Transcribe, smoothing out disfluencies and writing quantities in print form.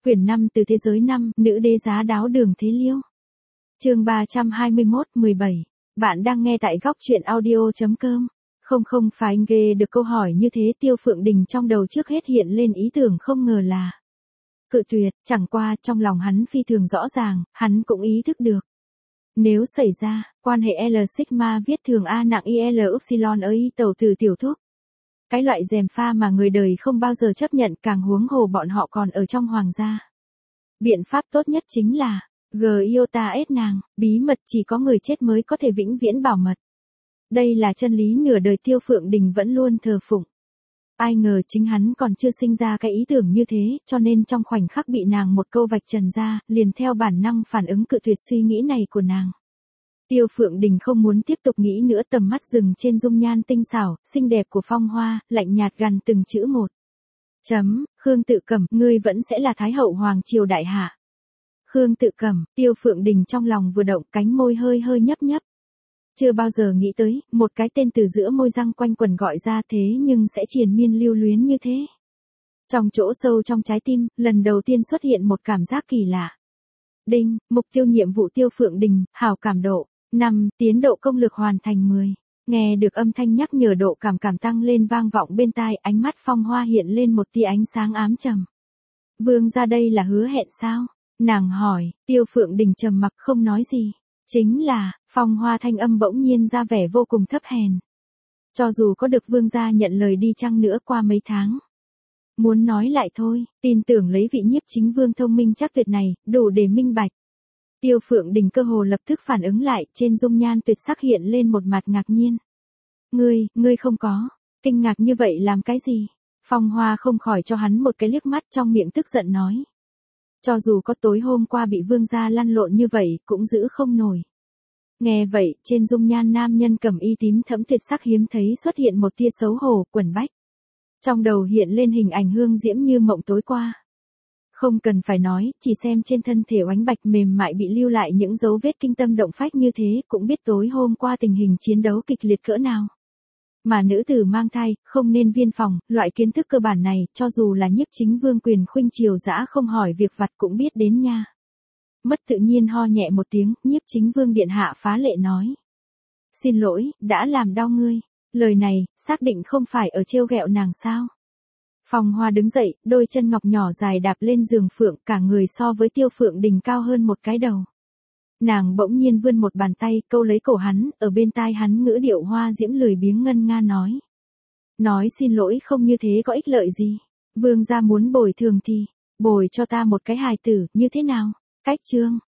Quyển 5 từ thế giới 5, nữ đế giá đáo Đường Thế Liêu. Chương 321, 17. Bạn đang nghe tại góc truyện audio.com. Không phải ghê được câu hỏi như thế, Tiêu Phượng Đình trong đầu trước hết hiện lên ý tưởng không ngờ là cự tuyệt, chẳng qua trong lòng hắn phi thường rõ ràng, hắn cũng ý thức được. Nếu xảy ra, quan hệ L sigma viết thường A nặng IL upsilon ở y tẩu từ tiểu thúc. Cái loại gièm pha mà người đời không bao giờ chấp nhận, càng huống hồ bọn họ còn ở trong hoàng gia. Biện pháp tốt nhất chính là iota S nàng, bí mật chỉ có người chết mới có thể vĩnh viễn bảo mật. Đây là chân lý nửa đời Tiêu Phượng Đình vẫn luôn thờ phụng. Ai ngờ chính hắn còn chưa sinh ra cái ý tưởng như thế, cho nên trong khoảnh khắc bị nàng một câu vạch trần ra, liền theo bản năng phản ứng cự tuyệt suy nghĩ này của nàng. Tiêu Phượng Đình không muốn tiếp tục nghĩ nữa, tầm mắt dừng trên dung nhan tinh xảo, xinh đẹp của Phong Hoa, lạnh nhạt gằn từng chữ một. Khương Tự Cẩm, ngươi vẫn sẽ là Thái hậu Hoàng triều đại hạ. Khương Tự Cẩm, Tiêu Phượng Đình trong lòng vừa động, cánh môi hơi hơi nhấp nhấp. Chưa bao giờ nghĩ tới, một cái tên từ giữa môi răng quanh quẩn gọi ra thế nhưng sẽ triền miên lưu luyến như thế. Trong chỗ sâu trong trái tim, lần đầu tiên xuất hiện một cảm giác kỳ lạ. Đinh, mục tiêu nhiệm vụ Tiêu Phượng Đình, hảo cảm độ 5, tiến độ công lực hoàn thành 10. Nghe được âm thanh nhắc nhở, độ cảm tăng lên vang vọng bên tai, ánh mắt Phong Hoa hiện lên một tia ánh sáng ám trầm. Vương gia đây là hứa hẹn sao? Nàng hỏi. Tiêu Phượng Đình trầm mặc không nói gì. Chính là, Phong Hoa thanh âm bỗng nhiên ra vẻ vô cùng thấp hèn. Cho dù có được vương gia nhận lời đi chăng nữa, qua mấy tháng. Muốn nói lại thôi, tin tưởng lấy vị nhiếp chính vương thông minh chắc tuyệt này, đủ để minh bạch. Tiêu Phượng Đình cơ hồ lập tức phản ứng lại, trên dung nhan tuyệt sắc hiện lên một mặt ngạc nhiên. Ngươi không có, kinh ngạc như vậy làm cái gì? Phong Hoa không khỏi cho hắn một cái liếc mắt, trong miệng tức giận nói. Cho dù có tối hôm qua bị vương gia lăn lộn như vậy, cũng giữ không nổi. Nghe vậy, trên dung nhan nam nhân cẩm y tím thẫm tuyệt sắc hiếm thấy xuất hiện một tia xấu hổ, quẩn bách. Trong đầu hiện lên hình ảnh Hương Diễm như mộng tối qua. Không cần phải nói, chỉ xem trên thân thể oánh bạch mềm mại bị lưu lại những dấu vết kinh tâm động phách như thế, cũng biết tối hôm qua tình hình chiến đấu kịch liệt cỡ nào. Mà nữ tử mang thai, không nên viên phòng, loại kiến thức cơ bản này, cho dù là nhiếp chính vương Quyền Khuynh triều dã không hỏi việc vặt cũng biết đến nha. Mất tự nhiên ho nhẹ một tiếng, nhiếp chính vương điện hạ phá lệ nói. Xin lỗi, đã làm đau ngươi. Lời này, xác định không phải ở trêu ghẹo nàng sao? Phong Hoa đứng dậy, đôi chân ngọc nhỏ dài đạp lên giường phượng, cả người so với Tiêu Phượng Đình cao hơn một cái đầu. Nàng bỗng nhiên vươn một bàn tay, câu lấy cổ hắn, ở bên tai hắn ngữ điệu hoa diễm lười biếng ngân nga nói. Nói xin lỗi không như thế có ích lợi gì. Vương gia muốn bồi thường thì, bồi cho ta một cái hài tử, như thế nào? Cách chương,